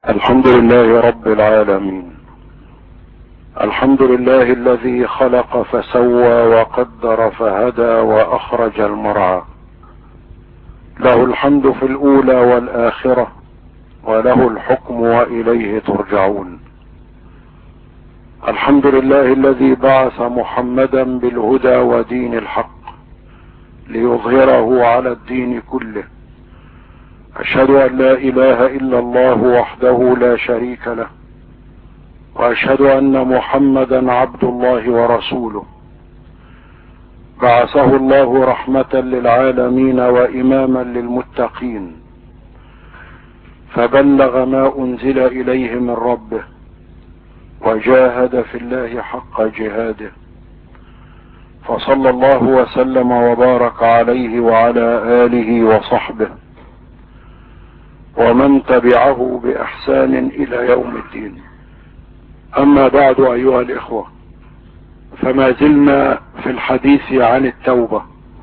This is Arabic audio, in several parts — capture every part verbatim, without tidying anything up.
الحمد لله رب العالمين. الحمد لله الذي خلق فسوى وقدر فهدى واخرج المرعى. له الحمد في الاولى والاخرة، وله الحكم واليه ترجعون. الحمد لله الذي بعث محمدا بالهدى ودين الحق ليظهره على الدين كله. اشهد ان لا اله الا الله وحده لا شريك له، واشهد ان محمدا عبد الله ورسوله. بعثه الله رحمة للعالمين واماما للمتقين، فبلغ ما انزل اليه من ربه، وجاهد في الله حق جهاده، فصلى الله وسلم وبارك عليه وعلى آله وصحبه ومن تبعه بإحسان إلى يوم الدين. أما بعد أيها الإخوة، فما زلنا في الحديث عن التوبة،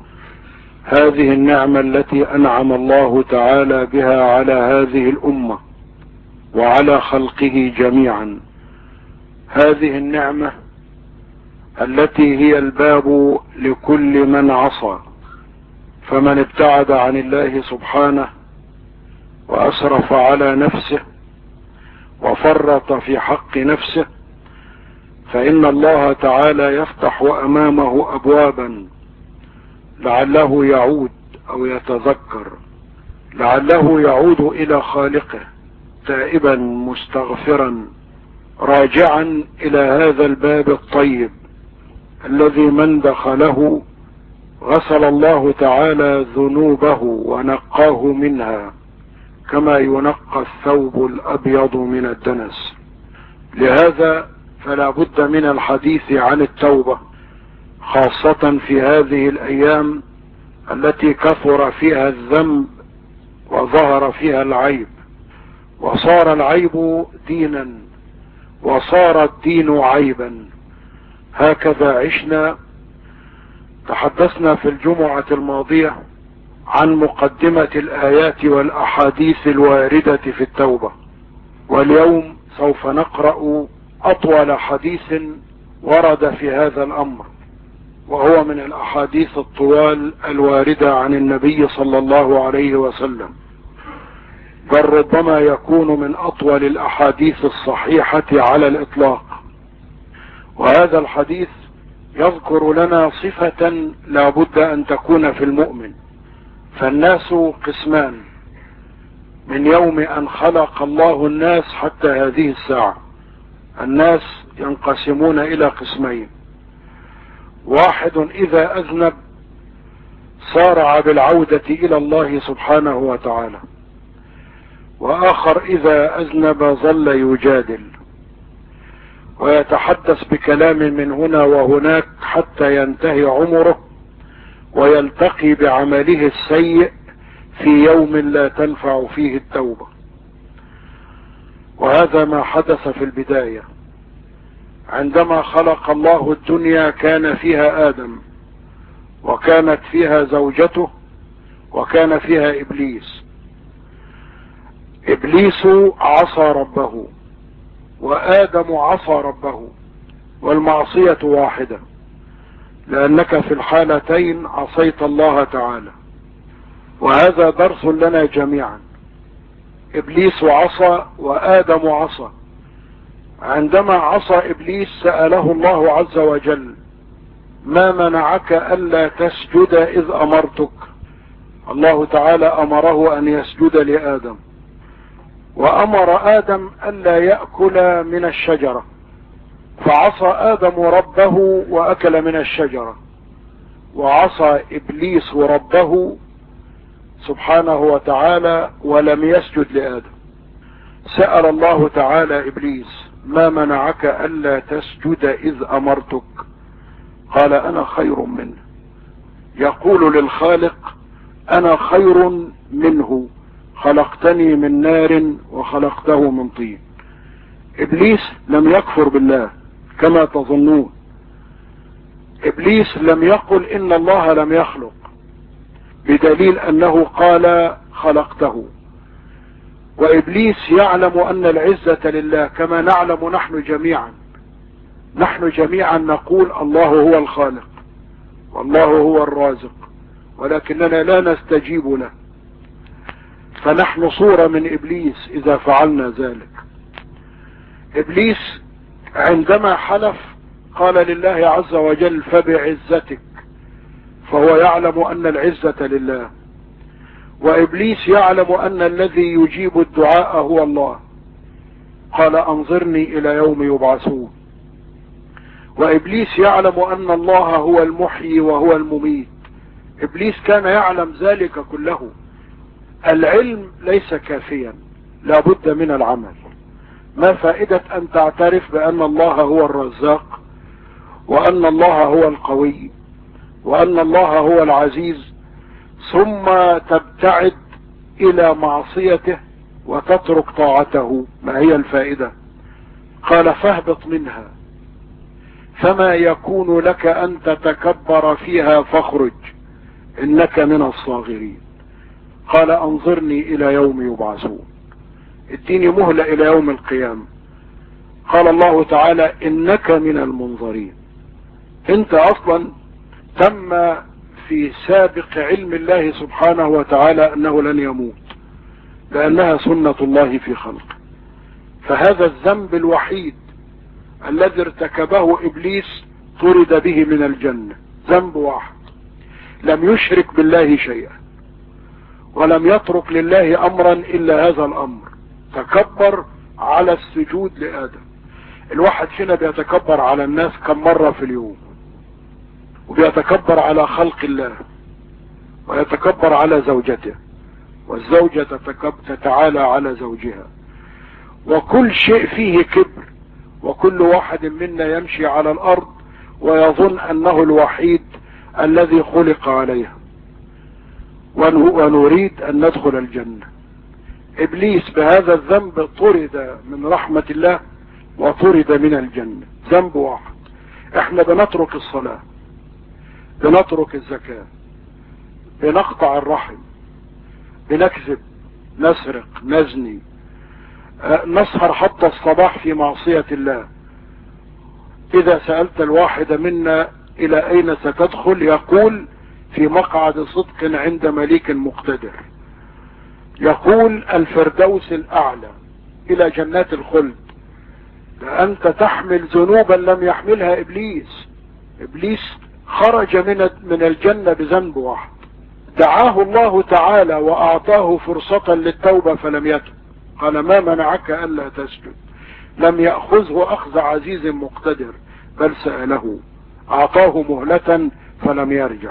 هذه النعمة التي أنعم الله تعالى بها على هذه الأمة وعلى خلقه جميعا. هذه النعمة التي هي الباب لكل من عصى، فمن ابتعد عن الله سبحانه وأسرف على نفسه وفرط في حق نفسه، فإن الله تعالى يفتح أمامه أبوابا لعله يعود أو يتذكر، لعله يعود إلى خالقه تائبا مستغفرا راجعا إلى هذا الباب الطيب الذي من دخله غسل الله تعالى ذنوبه ونقاه منها كما ينقى الثوب الأبيض من الدنس. لهذا فلا بد من الحديث عن التوبة، خاصة في هذه الأيام التي كثر فيها الذنب وظهر فيها العيب، وصار العيب دينا وصار الدين عيبا. هكذا عشنا. تحدثنا في الجمعة الماضية عن مقدمة الآيات والأحاديث الواردة في التوبة، واليوم سوف نقرأ أطول حديث ورد في هذا الأمر، وهو من الأحاديث الطوال الواردة عن النبي صلى الله عليه وسلم، بل ربما يكون من أطول الأحاديث الصحيحة على الإطلاق. وهذا الحديث يذكر لنا صفة لا بد أن تكون في المؤمن. فالناس قسمان من يوم أن خلق الله الناس حتى هذه الساعة. الناس ينقسمون إلى قسمين: واحد إذا أذنب صارع بالعودة إلى الله سبحانه وتعالى، وآخر إذا أذنب ظل يجادل ويتحدث بكلام من هنا وهناك حتى ينتهي عمره ويلتقي بعمله السيء في يوم لا تنفع فيه التوبة. وهذا ما حدث في البداية. عندما خلق الله الدنيا كان فيها آدم، وكانت فيها زوجته، وكان فيها إبليس. إبليس عصى ربه، وآدم عصى ربه، والمعصية واحدة، لأنك في الحالتين عصيت الله تعالى. وهذا درس لنا جميعا. إبليس عصى وآدم عصى. عندما عصى إبليس سأله الله عز وجل: ما منعك ألا تسجد إذ أمرتك؟ الله تعالى أمره أن يسجد لآدم، وأمر آدم ألا يأكل من الشجرة، فعصى آدم ربه وأكل من الشجرة، وعصى إبليس ربه سبحانه وتعالى ولم يسجد لآدم. سأل الله تعالى إبليس: ما منعك ألا تسجد إذ أمرتك؟ قال: أنا خير منه. يقول للخالق: أنا خير منه، خلقتني من نار وخلقته من طين. إبليس لم يكفر بالله كما تظنون. إبليس لم يقل إن الله لم يخلق، بدليل أنه قال: خلقته. وإبليس يعلم أن العزة لله كما نعلم نحن جميعا. نحن جميعا نقول الله هو الخالق والله هو الرازق، ولكننا لا نستجيب له، فنحن صورة من إبليس إذا فعلنا ذلك. إبليس عندما حلف قال لله عز وجل فبعزتك، فهو يعلم أن العزة لله. وإبليس يعلم أن الذي يجيب الدعاء هو الله، قال أنظرني إلى يوم يبعثون. وإبليس يعلم أن الله هو المحيي وهو المميت. إبليس كان يعلم ذلك كله. العلم ليس كافيا، لا بد من العمل. ما فائدة أن تعترف بأن الله هو الرزاق، وأن الله هو القوي، وأن الله هو العزيز، ثم تبتعد إلى معصيته وتترك طاعته؟ ما هي الفائدة؟ قال فاهبط منها فما يكون لك أن تتكبر فيها فاخرج إنك من الصاغرين. قال أنظرني إلى يوم يبعثون، اديني مهلة إلى يوم القيامة. قال الله تعالى إنك من المنظرين. انت أصلا تم في سابق علم الله سبحانه وتعالى أنه لن يموت، لأنها سنة الله في خلقه. فهذا الذنب الوحيد الذي ارتكبه إبليس طرد به من الجنة، ذنب واحد، لم يشرك بالله شيئا ولم يترك لله أمرا إلا هذا الأمر، تكبر على السجود لآدم. الواحد فينا بيتكبر على الناس كم مرة في اليوم، وبيتكبر على خلق الله، ويتكبر على زوجته، والزوجة تتعالى على زوجها، وكل شيء فيه كبر. وكل واحد منا يمشي على الأرض ويظن أنه الوحيد الذي خلق عليها، ونريد أن ندخل الجنة. إبليس بهذا الذنب طرد من رحمة الله وطرد من الجنة، ذنب واحد. احنا بنترك الصلاة، بنترك الزكاة، بنقطع الرحم، بنكذب، نسرق، نزني، نسهر حتى الصباح في معصية الله. إذا سألت الواحد منا إلى أين ستدخل يقول في مقعد صدق عند مليك مقتدر، يقول الفردوس الأعلى، إلى جنات الخلد. لأنت تحمل ذنوبا لم يحملها إبليس. إبليس خرج من من الجنة بذنب واحد، دعاه الله تعالى وأعطاه فرصة للتوبة فلم يتب. قال ما منعك ألا تسجد؟ لم يأخذه أخذ عزيز مقتدر، بل سأله، أعطاه مهلة فلم يرجع.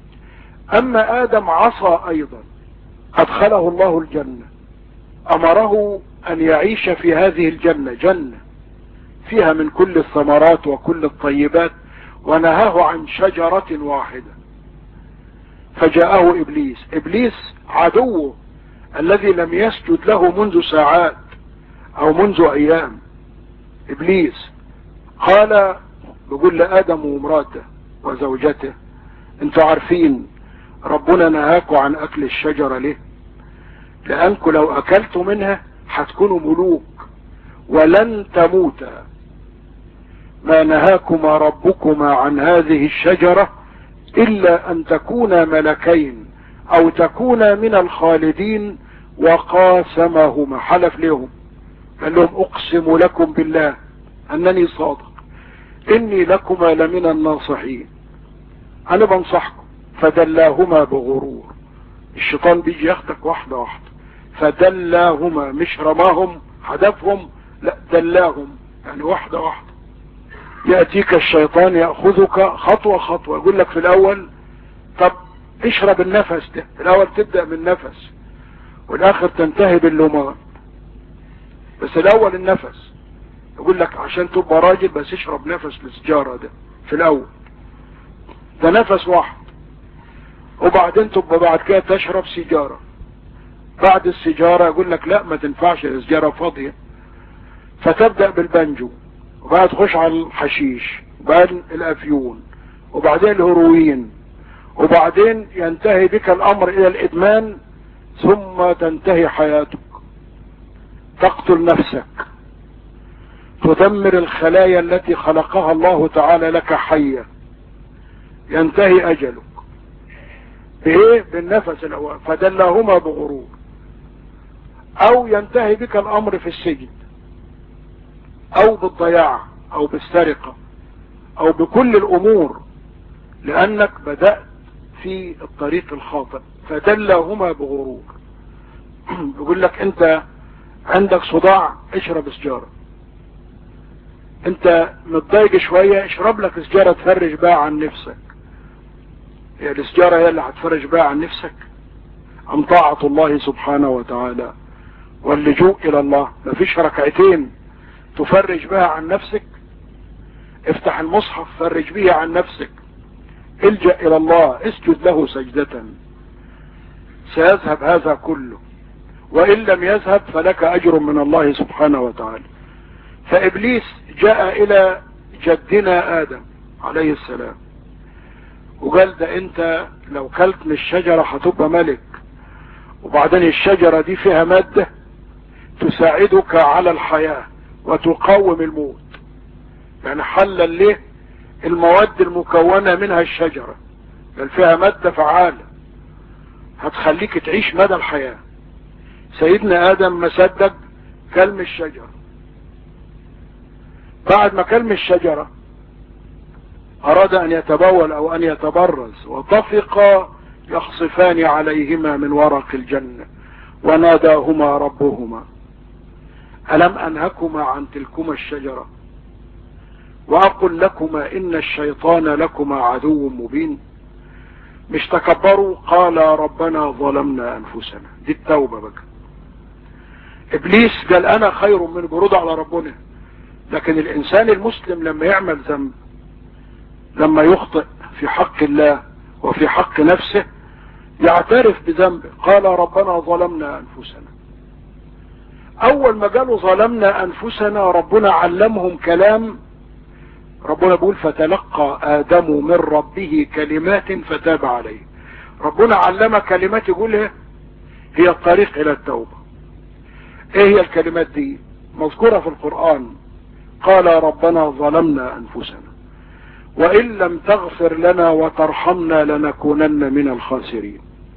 أما آدم عصى أيضا، أدخله الله الجنة، أمره أن يعيش في هذه الجنة، جنة فيها من كل الثمرات وكل الطيبات، ونهاه عن شجرة واحدة. فجاءه إبليس، إبليس عدوه الذي لم يسجد له منذ ساعات أو منذ أيام. إبليس قال، بيقول لآدم ومراته وزوجته انتوا عارفين ربنا نهاكوا عن أكل الشجرة ليه؟ لأنكم لو أكلتوا منها هتكونوا ملوك ولن تموتا. ما نهاكما ربكما عن هذه الشجرة إلا أن تكونا ملكين أو تكونا من الخالدين. وقاسمهما، حلف لهم، قال لهم أقسم لكم بالله أنني صادق، إني لكما لمن الناصحين، أنا بنصحكم. فدلاهما بغرور. الشيطان بيجي ياخدك واحدة واحدة، فدلاهما، مش رماهم حدفهم، لا دلاهم، يعني واحدة واحدة. يأتيك الشيطان يأخذك خطوة خطوة، يقول لك في الأول طب اشرب النفس ده، في الأول تبدأ من نفس والآخر تنتهي باللومان، بس الأول النفس. يقول لك عشان تبقى راجل بس اشرب نفس السجارة ده في الأول، ده نفس واحد. وبعدين تبقى بعد كده تشرب سيجارة، بعد السيجارة يقول لك لا ما تنفعش، السيجارة فاضية، فتبدأ بالبنجو، وبعد تخش على الحشيش، وبعدين الأفيون، وبعدين الهروين، وبعدين ينتهي بك الأمر إلى الإدمان، ثم تنتهي حياتك. تقتل نفسك، تدمر الخلايا التي خلقها الله تعالى لك حية، ينتهي أجلك بإيه؟ بالنفس الأول، فدلهما بغرور. أو ينتهي بك الأمر في السجن، أو بالضياع، أو بالسرقة، أو بكل الأمور، لأنك بدأت في الطريق الخاطئ، فدلهما بغرور. يقول لك أنت عندك صداع، اشرب سجارة. أنت متضايق شوية، اشرب لك سجارة تفرج بقى عن نفسك. هي السجارة هي اللي هتفرج بقى عن نفسك؟ أم طاعة الله سبحانه وتعالى واللجوء إلى الله؟ مفيش ركعتين تفرج بها عن نفسك؟ افتح المصحف فرج به عن نفسك، الجأ إلى الله، اسجد له سجدة، سيذهب هذا كله، وإن لم يذهب فلك أجر من الله سبحانه وتعالى. فإبليس جاء إلى جدنا آدم عليه السلام وقال ده أنت لو كلت من الشجرة هتبقى ملك، وبعدين الشجرة دي فيها مادة تساعدك على الحياة وتقاوم الموت. يعني حلل له المواد المكونة منها الشجرة، بل فيها مادة فعالة هتخليك تعيش مدى الحياة. سيدنا آدم ما صدق، كل من الشجرة. بعد ما كل من الشجرة أراد أن يتبول أو أن يتبرز، وطفقا يخصفان عليهما من ورق الجنة، وناداهما ربهما ألم أنهكما عن تلكما الشجرة وأقل لكما إن الشيطان لكما عدو مبين؟ مش تكبروا؟ قال ربنا ظلمنا أنفسنا. دي التوبة بقى. إبليس قال أنا خير من برود على ربنا. لكن الإنسان المسلم لما يعمل ذنب، لما يخطئ في حق الله وفي حق نفسه، يعترف بذنبه. قال ربنا ظلمنا أنفسنا. أول ما قالوا ظلمنا أنفسنا ربنا علمهم كلام. ربنا بيقول فتلقى آدم من ربه كلمات فتاب عليه. ربنا علم كلمات يقولها هي الطريق إلى التوبة. ايه هي الكلمات دي؟ مذكورة في القرآن. قال ربنا ظلمنا أنفسنا وإن لم تغفر لنا وترحمنا لنكونن من الخاسرين.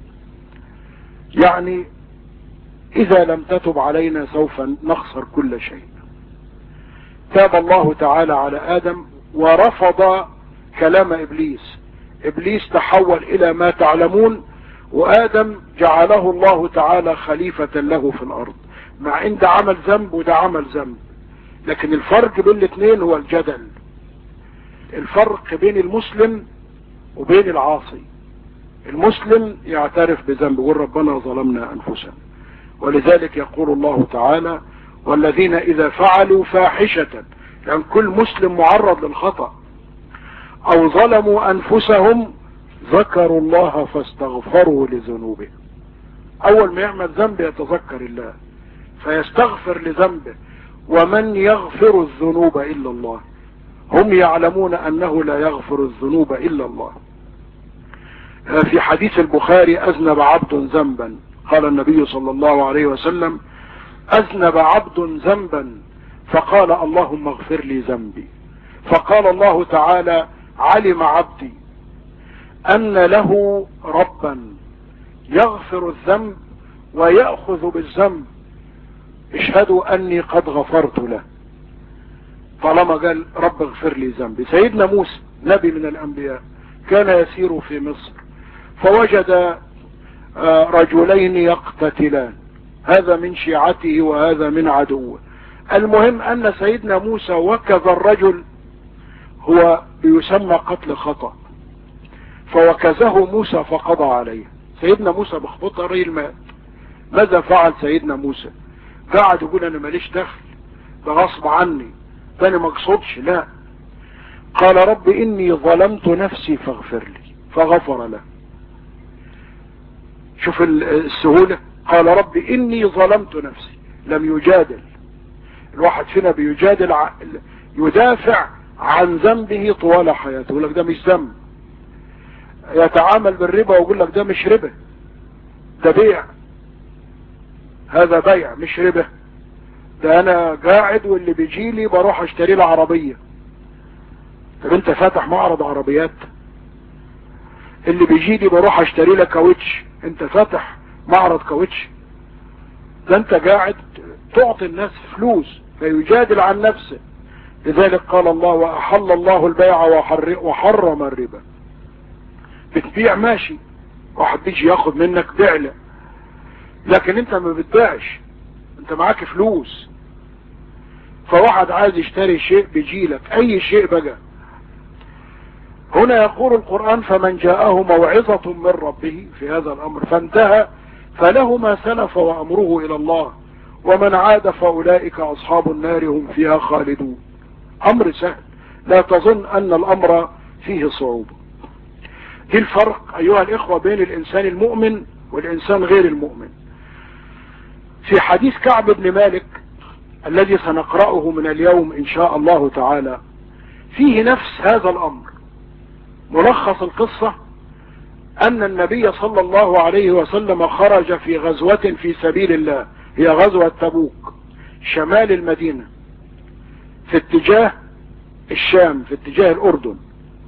يعني إذا لم تتب علينا سوف نخسر كل شيء. تاب الله تعالى على آدم ورفض كلام إبليس. إبليس تحول إلى ما تعلمون، وآدم جعله الله تعالى خليفة له في الأرض، مع إن ده عمل ذنب وده عمل ذنب. لكن الفرق بين الاثنين هو الجدل. الفرق بين المسلم وبين العاصي. المسلم يعترف بذنبه ويقول ربنا ظلمنا أنفسنا، ولذلك يقول الله تعالى والذين إذا فعلوا فاحشة، لأن كل مسلم معرض للخطأ، أو ظلموا أنفسهم ذكروا الله فاستغفروا لذنوبهم. أول ما يعمل ذنب يتذكر الله فيستغفر لذنبه. ومن يغفر الذنوب إلا الله. هم يعلمون أنه لا يغفر الذنوب إلا الله. في حديث البخاري أذنب عبد ذنبا، قال النبي صلى الله عليه وسلم أذنب عبد ذنبا فقال اللهم اغفر لي ذنبي، فقال الله تعالى علم عبدي أن له ربا يغفر الذنب ويأخذ بالذنب، اشهدوا أني قد غفرت له. طالما قال رب اغفر لي ذنبي. سيدنا موسى نبي من الأنبياء كان يسير في مصر فوجد رجلين يقتتلان، هذا من شيعته وهذا من عدوه. المهم أن سيدنا موسى وكذ الرجل، هو يسمى قتل خطأ، فوكزه موسى فقضى عليه. سيدنا موسى بخبطه ري الماء. ماذا فعل سيدنا موسى؟ قاعد يقول أنا ماليش دخل، ده غصب عني، ده أنا مقصودش. لا، قال رب إني ظلمت نفسي فاغفر لي، فغفر له. شوف السهولة. قال رب إني ظلمت نفسي، لم يجادل. الواحد فينا بيجادل ع... يدافع عن ذنبه طوال حياته، يقول لك ده مش ذنب. يتعامل بالربا ويقول لك ده مش ربا، ده بيع، هذا بيع مش ربا. ده انا قاعد واللي بيجي لي بروح اشتري له عربية. طب انت فاتح معرض عربيات؟ اللي بيجي لي بروح اشتري له كاوتش، انت فاتح معرض كاوتش؟ ده انت قاعد تعطي الناس فلوس فيجادل عن نفسه. لذلك قال الله واحل الله البيع وحرم الربا. بتبيع ماشي، واحد بيجي ياخد منك بعله، لكن انت ما بتبيعش، انت معاك فلوس. فواحد عايز يشتري شيء بيجي لك اي شيء بقى. هنا يقول القرآن فمن جاءه موعظة من ربه في هذا الامر فانتهى فله ما سلف وامره الى الله ومن عاد فاولئك اصحاب النار هم فيها خالدون. امر سهل، لا تظن ان الامر فيه صعوبة. دي الفرق ايها الاخوة بين الانسان المؤمن والانسان غير المؤمن. في حديث كعب بن مالك الذي سنقرأه من اليوم ان شاء الله تعالى فيه نفس هذا الامر. ملخص القصة ان النبي صلى الله عليه وسلم خرج في غزوة في سبيل الله، هي غزوة تبوك، شمال المدينة في اتجاه الشام، في اتجاه الاردن.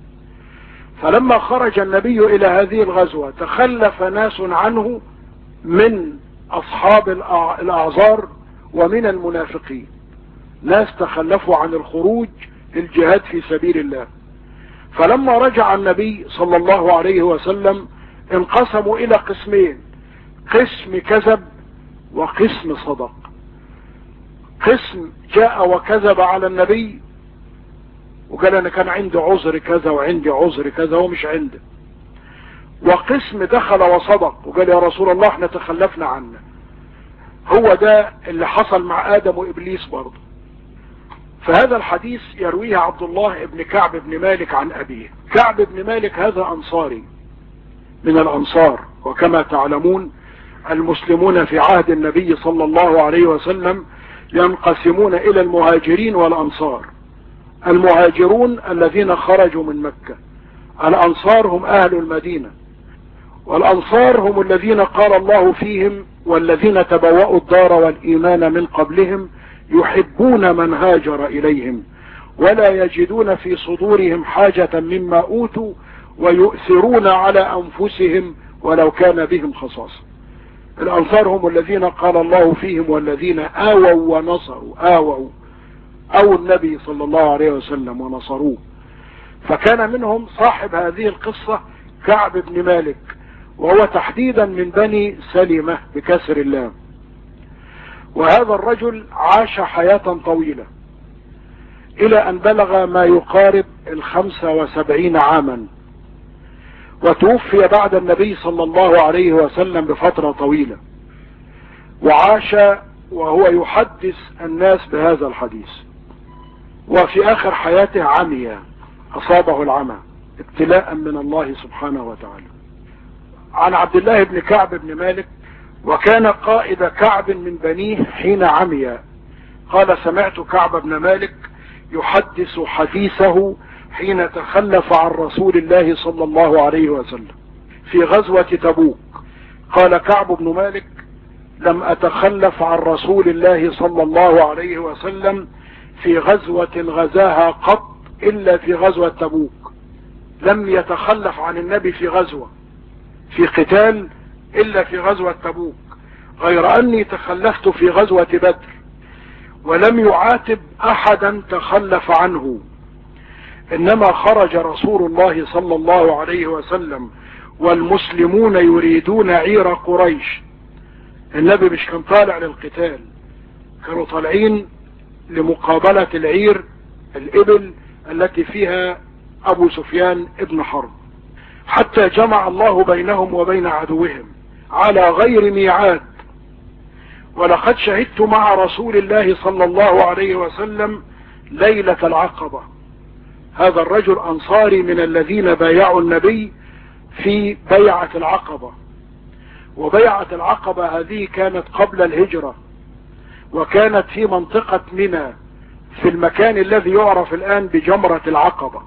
فلما خرج النبي الى هذه الغزوة تخلف ناس عنه من اصحاب الاعذار ومن المنافقين، ناس تخلفوا عن الخروج للجهاد في سبيل الله. فلما رجع النبي صلى الله عليه وسلم انقسموا الى قسمين، قسم كذب وقسم صدق. قسم جاء وكذب على النبي وقال انا كان عندي عذر كذا وعندي عذر كذا ومش عنده، وقسم دخل وصدق وقال يا رسول الله احنا تخلفنا عنه. هو ده اللي حصل مع ادم وابليس برضه. فهذا الحديث يرويه عبد الله بن كعب بن مالك عن ابيه. كعب بن مالك هذا انصاري من الانصار، وكما تعلمون المسلمون في عهد النبي صلى الله عليه وسلم ينقسمون الى المهاجرين والانصار. المهاجرون الذين خرجوا من مكة، الانصار هم اهل المدينة، والانصار هم الذين قال الله فيهم والذين تبوأوا الدار والايمان من قبلهم يحبون من هاجر اليهم ولا يجدون في صدورهم حاجة مما اوتوا ويؤثرون على انفسهم ولو كان بهم خصاصة. الانصار هم الذين قال الله فيهم والذين آووا ونصروا، آووا او النبي صلى الله عليه وسلم ونصروه. فكان منهم صاحب هذه القصة كعب بن مالك، وهو تحديدا من بني سلمة بكسر اللام. وهذا الرجل عاش حياة طويلة الى ان بلغ ما يقارب الخمسة وسبعين عاما، وتوفي بعد النبي صلى الله عليه وسلم بفترة طويلة، وعاش وهو يحدث الناس بهذا الحديث. وفي اخر حياته عمي، اصابه العمى ابتلاء من الله سبحانه وتعالى. عن عبد الله بن كعب بن مالك وكان قائد كعب من بنيه حين عمي، قال سمعت كعب بن مالك يحدث حديثه حين تخلف عن رسول الله صلى الله عليه وسلم في غزوة تبوك. قال كعب بن مالك لم اتخلف عن رسول الله صلى الله عليه وسلم في غزوة غزاها قط الا في غزوة تبوك. لم يتخلف عن النبي في غزوة في قتال الا في غزوة تبوك، غير اني تخلفت في غزوة بدر ولم يعاتب احدا تخلف عنه، انما خرج رسول الله صلى الله عليه وسلم والمسلمون يريدون عير قريش. النبي مش كان طالع للقتال، كانوا طالعين لمقابلة العير، الابل التي فيها ابو سفيان ابن حرب، حتى جمع الله بينهم وبين عدوهم على غير ميعاد. ولقد شهدت مع رسول الله صلى الله عليه وسلم ليلة العقبة. هذا الرجل انصاري من الذين بايعوا النبي في بيعة العقبة، وبيعة العقبة هذه كانت قبل الهجرة، وكانت في منطقة منى في المكان الذي يعرف الآن بجمرة العقبة.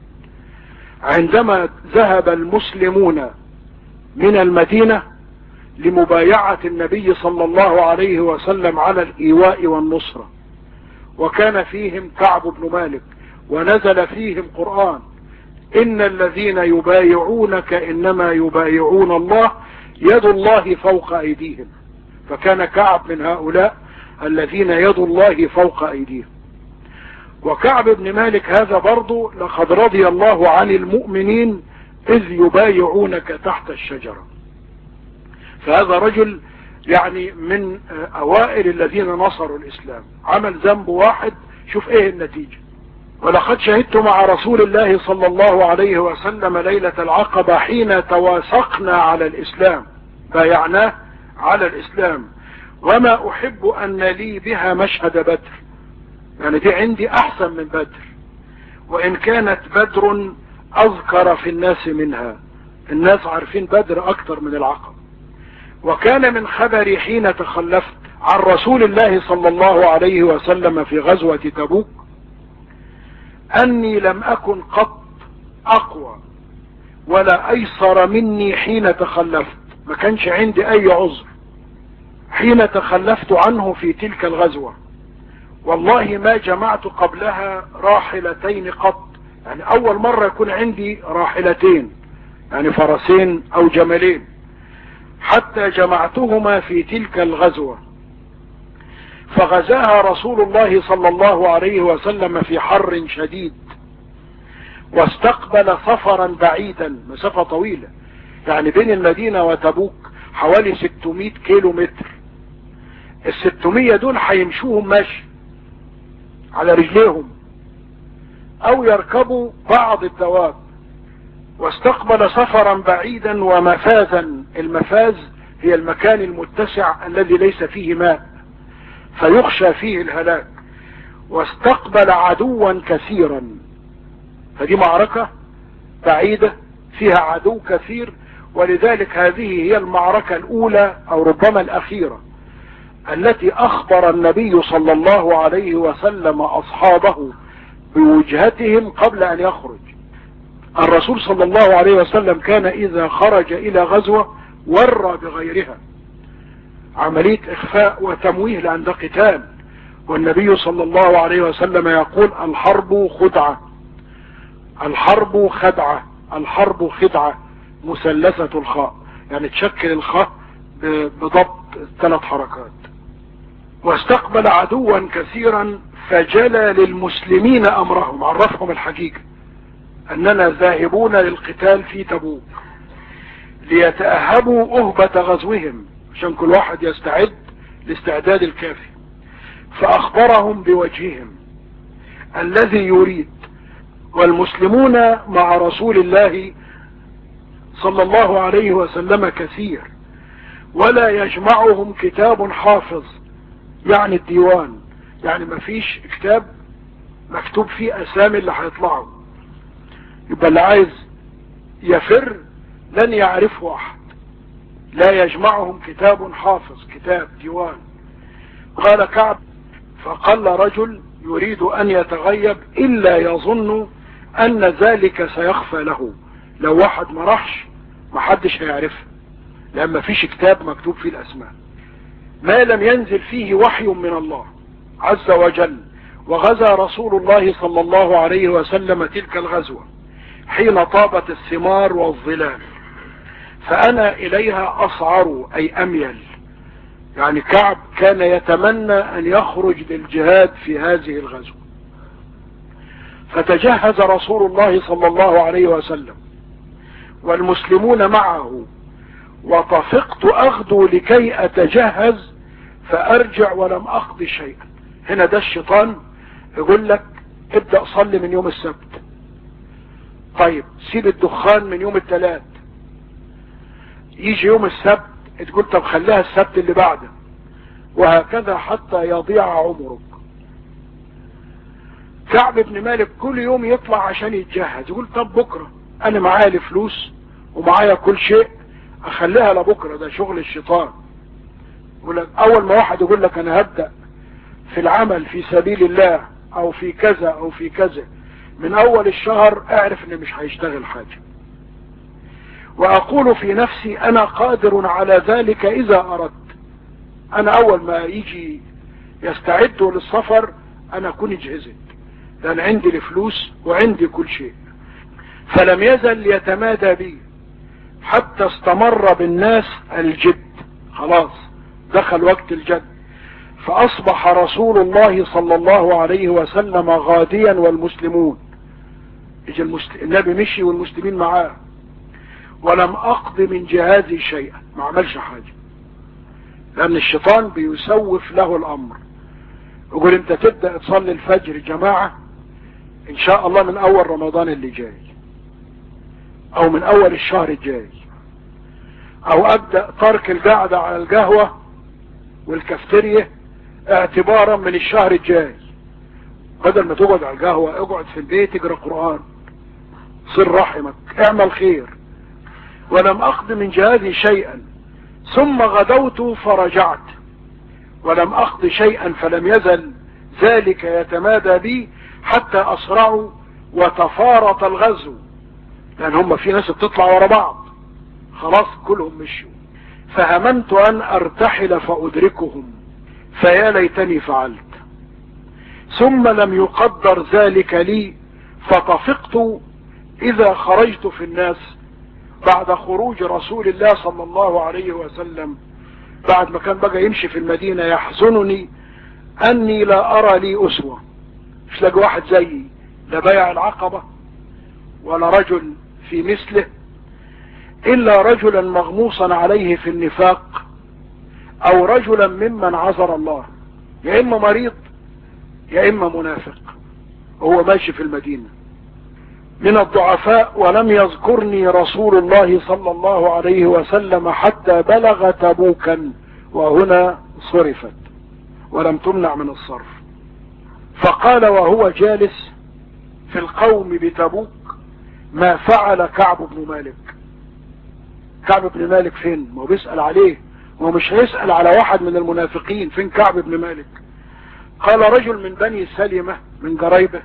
عندما ذهب المسلمون من المدينة لمبايعة النبي صلى الله عليه وسلم على الإيواء والنصرة، وكان فيهم كعب بن مالك، ونزل فيهم قرآن: إن الذين يبايعونك إنما يبايعون الله يد الله فوق أيديهم. فكان كعب من هؤلاء الذين يد الله فوق أيديهم. وكعب بن مالك هذا برضو لقد رضي الله عن المؤمنين إذ يبايعونك تحت الشجرة. فهذا رجل يعني من أوائل الذين نصروا الإسلام، عمل ذنب واحد شوف إيه النتيجة. ولقد شهدت مع رسول الله صلى الله عليه وسلم ليلة العقبة حين تواسقنا على الإسلام، بايعناه على الإسلام، وما أحب أن لي بها مشهد بدر، يعني دي عندي أحسن من بدر، وإن كانت بدر أذكر في الناس منها، الناس عارفين بدر أكتر من العقبة. وكان من خبري حين تخلفت عن رسول الله صلى الله عليه وسلم في غزوة تبوك أني لم أكن قط أقوى ولا أيسر مني حين تخلفت، ما كانش عندي أي عذر حين تخلفت عنه في تلك الغزوة. والله ما جمعت قبلها راحلتين قط، يعني أول مرة يكون عندي راحلتين، يعني فرسين أو جملين، حتى جمعتهما في تلك الغزوة. فغزاها رسول الله صلى الله عليه وسلم في حر شديد، واستقبل سفرا بعيدا، مسافة طويلة، يعني بين المدينة وتبوك حوالي ستمائة كيلو متر. الستمية دول هيمشوهم ماشي على رجليهم او يركبوا بعض الدواب. واستقبل سفرا بعيدا ومفازا، المفاز هي المكان المتسع الذي ليس فيه ماء فيخشى فيه الهلاك. واستقبل عدوا كثيرا، فدي معركة بعيدة فيها عدو كثير، ولذلك هذه هي المعركة الأولى أو ربما الأخيرة التي أخبر النبي صلى الله عليه وسلم أصحابه بوجهتهم قبل أن يخرج. الرسول صلى الله عليه وسلم كان إذا خرج إلى غزوة ورى بغيرها، عملية إخفاء وتمويه لأن ده قتال. والنبي صلى الله عليه وسلم يقول: الحرب خدعة، الحرب خدعة، الحرب خدعة، مثلثة الخاء، يعني تشكل الخاء بضبط ثلاث حركات. واستقبل عدوا كثيرا فجلى للمسلمين أمرهم، عرفهم الحقيقة أننا ذاهبون للقتال في تبوك ليتأهبوا أهبة غزوهم، عشان كل واحد يستعد لاستعداد الكافي. فأخبرهم بوجههم الذي يريد. والمسلمون مع رسول الله صلى الله عليه وسلم كثير، ولا يجمعهم كتاب حافظ، يعني الديوان، يعني ما فيش كتاب مكتوب فيه أسامي اللي هيطلعوا، يبقى اللي عايز يفر لن يعرفه أحد. لا يجمعهم كتاب حافظ، كتاب ديوان. قال كعب: فقل رجل يريد أن يتغيب إلا يظن أن ذلك سيخفى له، لو واحد ما راحش ما حدش هيعرفه، لأن ما فيش كتاب مكتوب فيه الأسماء، ما لم ينزل فيه وحي من الله عز وجل. وغزا رسول الله صلى الله عليه وسلم تلك الغزوة حين طابت الثمار والظلال، فأنا إليها أصعر أي أميل، يعني كعب كان يتمنى أن يخرج للجهاد في هذه الغزوة. فتجهز رسول الله صلى الله عليه وسلم والمسلمون معه، وطفقت أغدو لكي أتجهز فأرجع ولم أقضي شيئا. هنا ده الشيطان يقول لك: ابدأ صلي من يوم السبت، طيب سيب الدخان من يوم الثلاث، يجي يوم السبت تقول طب خليها السبت اللي بعده، وهكذا حتى يضيع عمرك. كعب بن مالك كل يوم يطلع عشان يتجهز، يقول طب بكرة انا معايا الفلوس ومعايا كل شيء، اخليها لبكرة، ده شغل الشيطان. اول ما واحد يقول لك انا هبدأ في العمل في سبيل الله او في كذا او في كذا من اول الشهر، اعرف ان مش هيشتغل حاجة. واقول في نفسي انا قادر على ذلك اذا اردت. انا اول ما يجي يستعدوا للسفر انا اكون جهزت، لان عندي الفلوس وعندي كل شيء. فلم يزل يتمادى بي حتى استمر بالناس الجد، خلاص دخل وقت الجد. فاصبح رسول الله صلى الله عليه وسلم غاديا والمسلمون، يجي المسل... النبي مشي والمسلمين معاه، ولم اقض من جهازي شيئا، ما عملش حاجة، لان الشيطان بيسوف له الامر، يقول انت تبدأ تصلي الفجر جماعة ان شاء الله من اول رمضان اللي جاي، او من اول الشهر الجاي، او ابدأ ترك القعدة على القهوة والكافتيريا اعتبارا من الشهر الجاي، بدل ما تقعد على القهوة اقعد في البيت اقرأ قرآن، صل رحمك، اعمل خير. ولم اقض من جهازي شيئا، ثم غدوت فرجعت ولم اقض شيئا، فلم يزل ذلك يتمادى بي حتى اسرعوا وتفارط الغزو، لان هم في ناس بتطلع ورا بعض، خلاص كلهم مشوا. فهممت ان ارتحل فادركهم، فيا ليتني فعلت. ثم لم يقدر ذلك لي، فطفقت اذا خرجت في الناس بعد خروج رسول الله صلى الله عليه وسلم، بعد ما كان بقى يمشي في المدينة، يحزنني اني لا ارى لي اسوة، مش لاقي واحد زيي، لا بايع العقبة ولا رجل في مثله، الا رجلا مغموصا عليه في النفاق، او رجلا ممن عذر الله، يا اما مريض يا اما منافق، وهو ماشي في المدينة من الضعفاء. ولم يذكرني رسول الله صلى الله عليه وسلم حتى بلغ تبوكا، وهنا صرفت ولم تمنع من الصرف. فقال وهو جالس في القوم بتبوك ما فعل كعب بن مالك. كعب بن مالك فين؟ ما هو بيسأل عليه، هو مش هيسأل على واحد من المنافقين، فين كعب بن مالك؟ قال رجل من بني سلمة من جريبه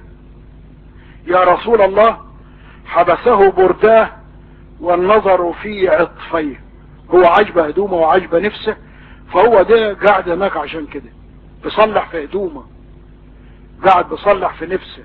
يا رسول الله حبسه برداه والنظر في عطفيه، هو عجبه هدومه وعجبه نفسه، فهو ده قاعد هناك عشان كده بيصلح في هدومه، قاعد بيصلح في نفسه.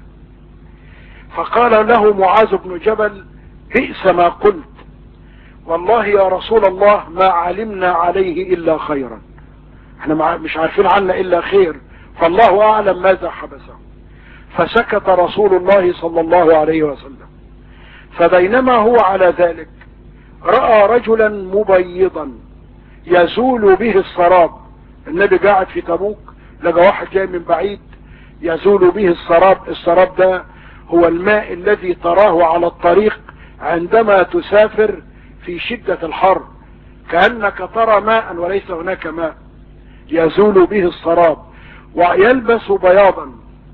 فقال له معاذ بن جبل بئس ما قلت، والله يا رسول الله ما علمنا عليه الا خيرا، احنا مش عارفين عنه الا خير، فالله اعلم ماذا حبسه. فسكت رسول الله صلى الله عليه وسلم. فبينما هو على ذلك رأى رجلا مبيضا يزول به السراب، النبي قاعد في تبوك لقى واحد جاي من بعيد يزول به السراب. السراب ده هو الماء الذي تراه على الطريق عندما تسافر في شدة الحر، كأنك ترى ماء وليس هناك ماء، يزول به السراب ويلبس بياضا.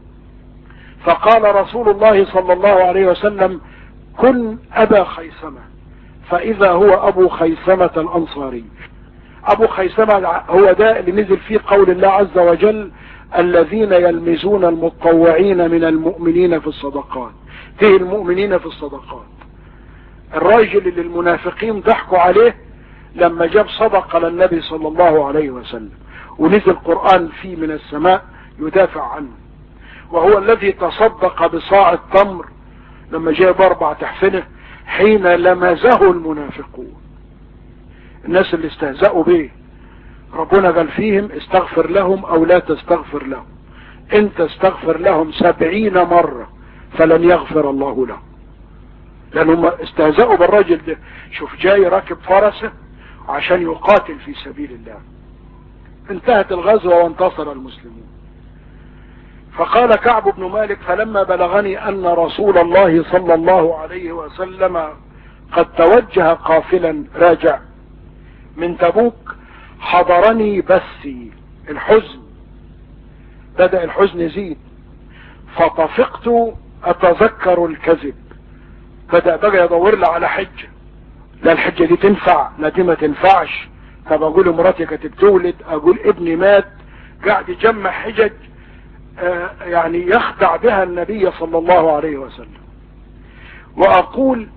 فقال رسول الله صلى الله عليه وسلم كن أبا خيثمة، فإذا هو أبو خيثمة الأنصاري. أبو خيثمة هو ده اللي نزل فيه قول الله عز وجل الذين يلمزون المتطوعين من المؤمنين في الصدقات، فيه المؤمنين في الصدقات. الراجل اللي المنافقين ضحكوا عليه لما جاب صدقة للنبي صلى الله عليه وسلم، ونزل قرآن فيه من السماء يدافع عنه، وهو الذي تصدق بصاع التمر لما جاب اربع تحفنه حين لمزه المنافقون. الناس اللي استهزأوا به ربنا قال فيهم استغفر لهم او لا تستغفر لهم، انت استغفر لهم سبعين مرة فلن يغفر الله لهم، لانهم استهزأوا بالراجل ده. شوف جاي راكب فرسه عشان يقاتل في سبيل الله. انتهت الغزوة وانتصر المسلمون. فقال كعب بن مالك فلما بلغني ان رسول الله صلى الله عليه وسلم قد توجه قافلا راجع من تبوك حضرني بثي، الحزن بدأ الحزن يزيد، فطفقت اتذكر الكذب، بدأ بقى يدور لي على حجة، لا الحجة دي تنفع لا دي ما تنفعش، طب اقول مراتي كانت بتولد، اقول ابني مات، قاعد يجمع حجج آه يعني يخدع بها النبي صلى الله عليه وسلم. واقول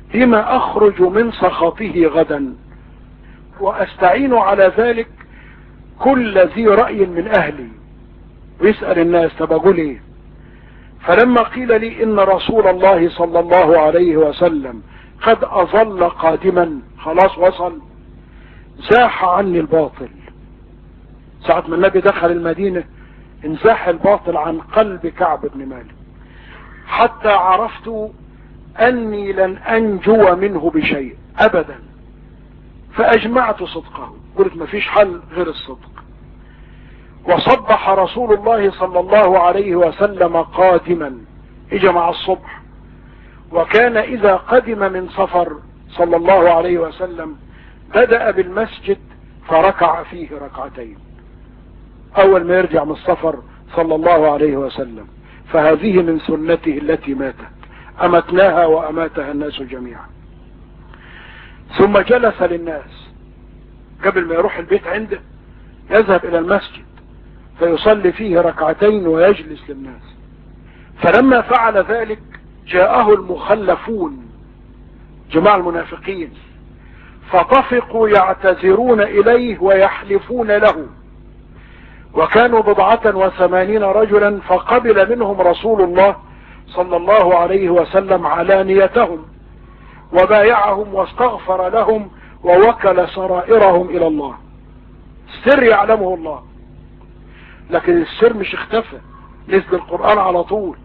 لما اخرج من سخطه غدا، واستعين على ذلك كل ذي رأي من اهلي. ويسأل الناس طب اقول ايه؟ فلما قيل لي ان رسول الله صلى الله عليه وسلم قد اظل قادما، خلاص وصل، زاح عني الباطل. ساعة ما النبي دخل المدينة انزاح الباطل عن قلب كعب بن مالك، حتى عرفت اني لن انجو منه بشيء ابدا، فاجمعت صدقه، قلت ما فيش حل غير الصدق. وصبح رسول الله صلى الله عليه وسلم قادما، اجى مع الصبح، وكان اذا قدم من سفر صلى الله عليه وسلم بدأ بالمسجد فركع فيه ركعتين اول ما يرجع من السفر صلى الله عليه وسلم. فهذه من سنته التي ماتت، امتناها واماتها الناس جميعا. ثم جلس للناس قبل ما يروح البيت عنده، يذهب الى المسجد فيصلي فيه ركعتين ويجلس للناس. فلما فعل ذلك جاءه المخلفون، جماعة المنافقين، فطفقوا يعتذرون اليه ويحلفون له، وكانوا بضعة وثمانين رجلا، فقبل منهم رسول الله صلى الله عليه وسلم علانيتهم وبايعهم واستغفر لهم ووكل سرائرهم الى الله. السر يعلمه الله، لكن السر مش اختفى، نزل القرآن على طول.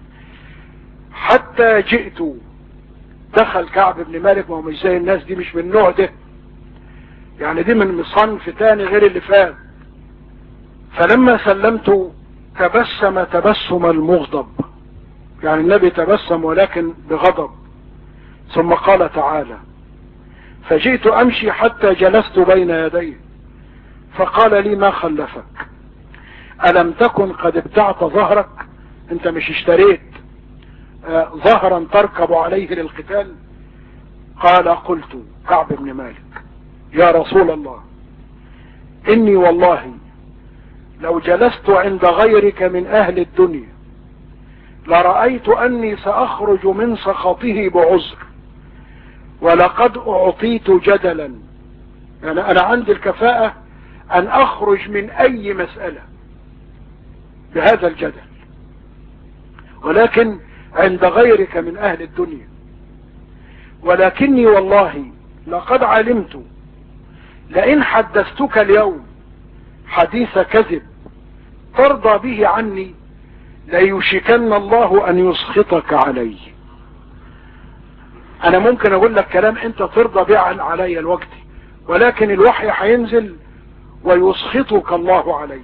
حتى جئت، دخل كعب بن مالك، وهو مش زي الناس دي، مش من النوع ده، يعني دي من صنف تاني غير اللي فات. فلما سلمت تبسم تبسم المغضب، يعني النبي تبسم ولكن بغضب، ظم قال تعالى: فجئت امشي حتى جلست بين يديه فقال لي: ما خلفك؟ ألم تكن قد ابتعت ظهرك؟ انت مش اشتريت آه ظهرا تركب عليه للقتال؟ قال: قلت كعب بن مالك: يا رسول الله، إني والله لو جلست عند غيرك من أهل الدنيا لرأيت أني سأخرج من سخطه بعذر، ولقد أعطيت جدلا، يعني أنا عندي الكفاءة أن أخرج من أي مسألة بهذا الجدل، ولكن عند غيرك من أهل الدنيا، ولكني والله لقد علمت لئن حدثتك اليوم حديث كذب ترضى به عني ليوشكن الله أن يسخطك علي. أنا ممكن أقول لك كلام أنت ترضى به علي الوقت، ولكن الوحي هينزل ويسخطك الله علي.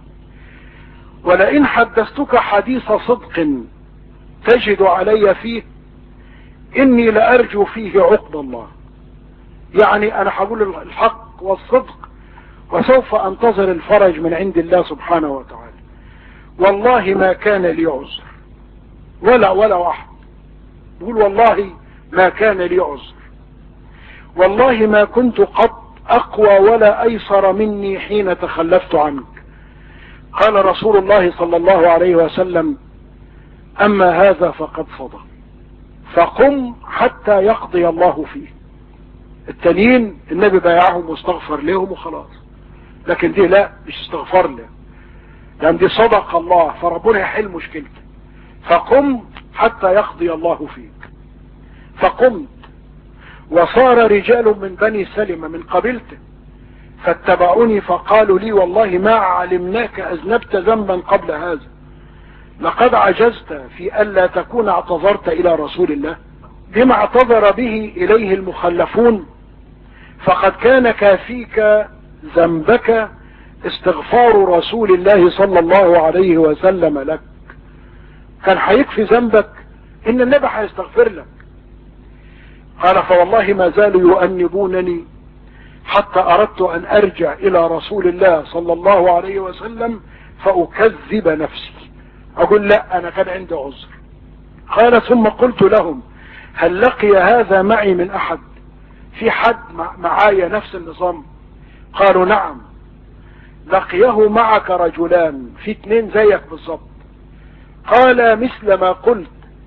ولئن حدثتك حديث صدق تجد علي فيه إني لأرجو فيه عقب الله، يعني أنا هقول الحق والصدق وسوف أنتظر الفرج من عند الله سبحانه وتعالى. والله ما كان لي عذر، ولا ولا واحد يقول والله ما كان لي عذر، والله ما كنت قط أقوى ولا أيسر مني حين تخلفت عنك. قال رسول الله صلى الله عليه وسلم: أما هذا فقد صدق، فقم حتى يقضي الله فيه. التانيين النبي بايعهم واستغفر لهم وخلاص، لكن دي لا، مش استغفر له، لأن دي صدق الله، فربنا يحل مشكلته. فقم حتى يقضي الله فيك. فقمت، وصار رجال من بني سلمة من قبيلته فاتبعوني فقالوا لي: والله ما علمناك أذنبت ذنبا قبل هذا، لقد عجزت في ألا تكون اعتذرت إلى رسول الله بما اعتذر به إليه المخلفون، فقد كان كافيك ذنبك استغفار رسول الله صلى الله عليه وسلم لك. كان هيكفي ذنبك إن النبي هيستغفر لك. قال: فوالله ما زالوا يؤنبونني حتى أردت أن أرجع إلى رسول الله صلى الله عليه وسلم فأكذب نفسي، أقول لا أنا كان عندي عذر. قال: ثم قلت لهم: هل لقي هذا معي من أحد؟ في حد معايا نفس النظام؟ قالوا: نعم، لقيه معك رجلان، في اتنين زيك بالضبط. قال: مثل ما قلت،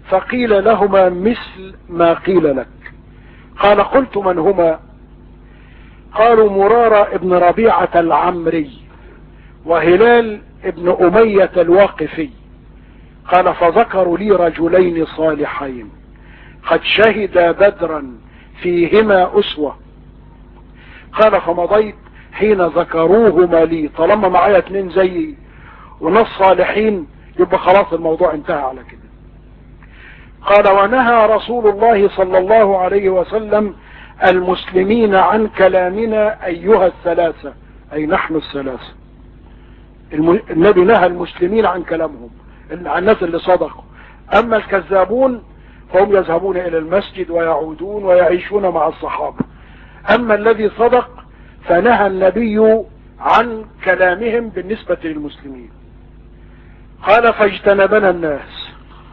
فقيل لهما مثل ما قيل لك. قال قلت من هما؟ قالوا مرارة ابن ربيعة العمري وهلال ابن أمية الواقفي. قال فذكروا لي رجلين صالحين قد شهدا بدرا فيهما أسوة. قال فمضيت حين ذكروهما لي، طالما معايا اتنين زيي وناس صالحين يبقى خلاص الموضوع انتهى على كده. قال ونهى رسول الله صلى الله عليه وسلم المسلمين عن كلامنا أيها الثلاثة، أي نحن الثلاثة. النبي نهى المسلمين عن كلامهم، عن الناس اللي صدقوا. أما الكذابون فهم يذهبون إلى المسجد ويعودون ويعيشون مع الصحابة. أما الذي صدق فنهى النبي عن كلامهم بالنسبة للمسلمين. قال فاجتنبنا الناس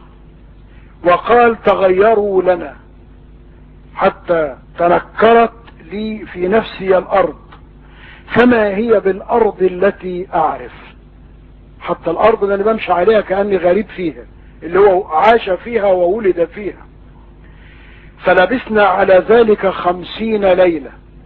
وقال تغيروا لنا حتى تنكرت لي في نفسي الأرض فما هي بالأرض التي أعرف. حتى الأرض اللي أنا بمشي عليها كأني غريب فيها، اللي هو عاش فيها وولد فيها. فلبسنا على ذلك خمسين ليلة.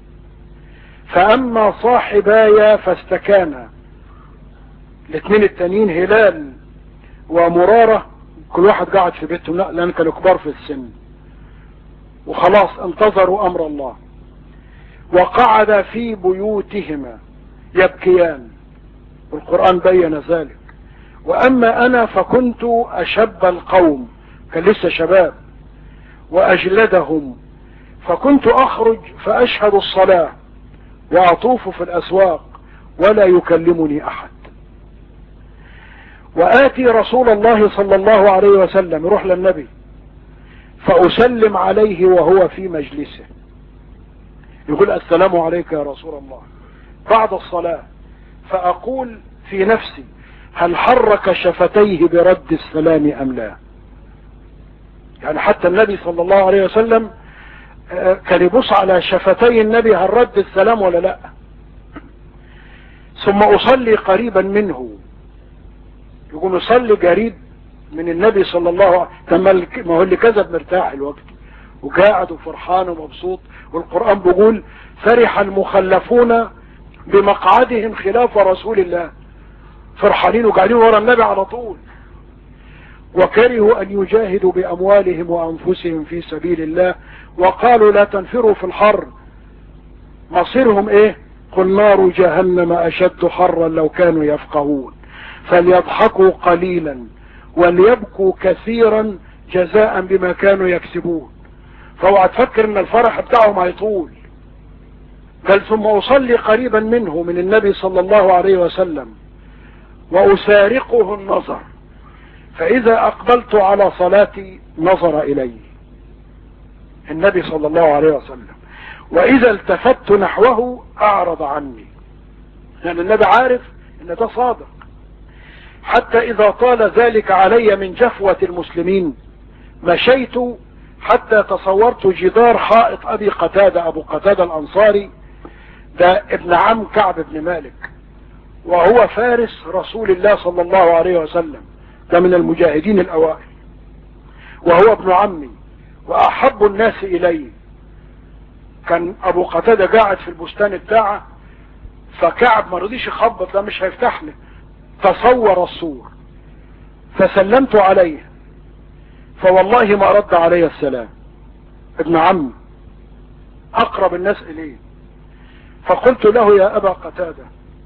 فأما صاحبايا فاستكانا، الاثنين التانيين هلال ومرارة كل واحد قاعد في بيتهم لأن كانوا كبار في السن وخلاص انتظروا أمر الله. وقعد في بيوتهما يبكيان، والقرآن بين ذلك. وأما أنا فكنت أشب القوم، كان لسه شباب، وأجلدهم، فكنت أخرج فأشهد الصلاة وأطوف في الأسواق ولا يكلمني أحد. وآتي رسول الله صلى الله عليه وسلم، يروح للنبي فأسلم عليه وهو في مجلسه، يقول السلام عليك يا رسول الله بعد الصلاة. فأقول في نفسي هل حرك شفتيه برد السلام أم لا؟ يعني حتى النبي صلى الله عليه وسلم كان يبص على شفتي النبي هل رد السلام ولا لا. ثم أصلي قريبا منه، يقول يصلي قريب من النبي صلى الله عليه وسلم. ما هو اللي كذب مرتاح الوقت وقاعد وفرحان ومبسوط. والقرآن بيقول فرح المخلفون بمقعدهم خلاف رسول الله، فرحانين وقاعدين ورا النبي على طول. وكرهوا أن يجاهدوا بأموالهم وأنفسهم في سبيل الله وقالوا لا تنفروا في الحر، مصيرهم ايه؟ قل نار جهنم أشد حرا لو كانوا يفقهون فليضحكوا قليلا وليبكوا كثيرا جزاء بما كانوا يكسبون. فهو تفكر ان الفرح بتاعهم هيطول. بل ثم أصلي قريبا منه من النبي صلى الله عليه وسلم وأسارقه النظر، فإذا أقبلت على صلاتي نظر إلي النبي صلى الله عليه وسلم، وإذا التفت نحوه أعرض عني، لأن النبي عارف إن ده صادق. حتى إذا طال ذلك علي من جفوة المسلمين مشيت حتى تصورت جدار حائط أبي قتادة، أبو قتادة الأنصاري ده ابن عم كعب بن مالك، وهو فارس رسول الله صلى الله عليه وسلم، ده من المجاهدين الأوائل، وهو ابن عمي وأحب الناس إلي. كان أبو قتادة قاعد في البستان بتاعه، فكعب ما رضيش يخبط، لا مش هيفتح له، تصور الصور. فسلمت عليه فوالله ما رد علي السلام، ابن عم أقرب الناس إليه. فقلت له يا أبا قتادة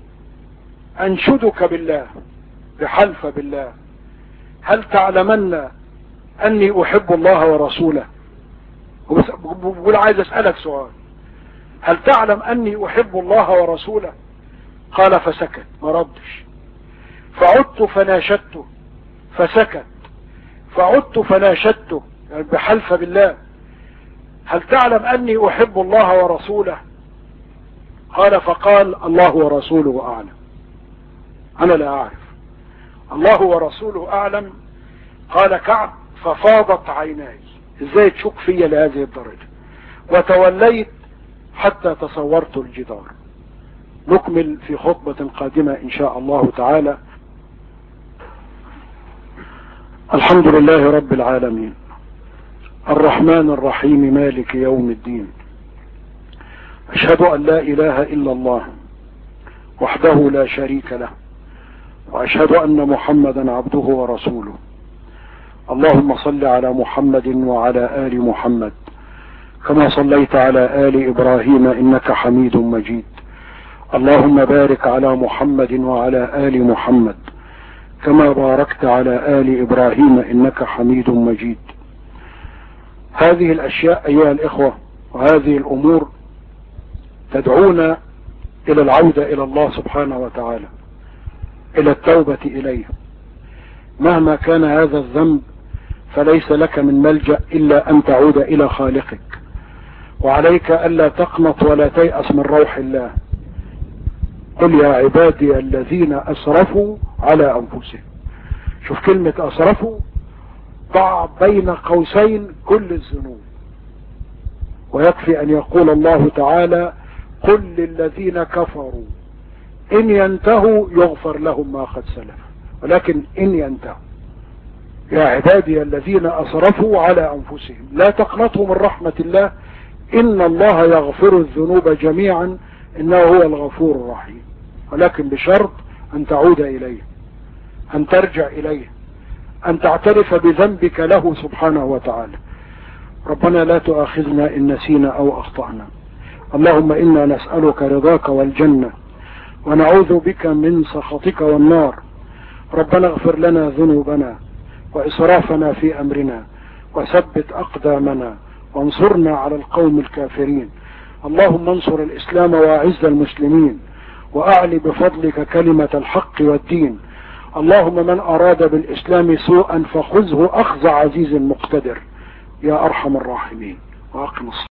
أنشدك بالله بحلف بالله هل تعلمن أني أحب الله ورسوله؟ بقول عايز أسألك سؤال، هل تعلم أني أحب الله ورسوله؟ قال فسكت ما ردش. فعدت فناشدته فسكت. فعدت فناشدته يعني بحلف بالله هل تعلم أني أحب الله ورسوله؟ قال فقال الله ورسوله أعلم. أنا لا أعرف، الله ورسوله أعلم. قال كعب ففاضت عيناي، ازاي تشك فيا لهذه الدرجة؟ وتوليت حتى تصورت الجدار. نكمل في خطبة قادمة إن شاء الله تعالى. الحمد لله رب العالمين، الرحمن الرحيم، مالك يوم الدين. أشهد أن لا إله إلا الله وحده لا شريك له، وأشهد أن محمدا عبده ورسوله. اللهم صل على محمد وعلى آل محمد كما صليت على آل إبراهيم إنك حميد مجيد. اللهم بارك على محمد وعلى آل محمد كما باركت على آل إبراهيم إنك حميد مجيد. هذه الأشياء أيها الإخوة وهذه الأمور تدعونا إلى العودة إلى الله سبحانه وتعالى، إلى التوبة إليه. مهما كان هذا الذنب فليس لك من ملجأ إلا أن تعود إلى خالقك، وعليك ألا تقنط ولا تيأس من روح الله. قل يا عبادي الذين أسرفوا على أنفسهم. شوف كلمة أسرفوا، ضع بين قوسين كل الذنوب، ويكفي أن يقول الله تعالى قل للذين كفروا إن ينتهوا يغفر لهم ما قد سلف. ولكن إن ينتهوا، يا عبادي الذين أسرفوا على أنفسهم لا تقنطوا من رحمة الله إن الله يغفر الذنوب جميعا إنه هو الغفور الرحيم، ولكن بشرط أن تعود إليه، أن ترجع إليه، أن تعترف بذنبك له سبحانه وتعالى. ربنا لا تؤاخذنا إن نسينا أو أخطأنا. اللهم إنا نسألك رضاك والجنة ونعوذ بك من سخطك والنار. ربنا اغفر لنا ذنوبنا وإسرافنا في أمرنا وثبت أقدامنا وانصرنا على القوم الكافرين. اللهم انصر الإسلام وأعز المسلمين وأعلي بفضلك كلمة الحق والدين. اللهم من أراد بالإسلام سوءا فخذه أخذ عزيز مقتدر يا أرحم الراحمين. وأقم الصلاة.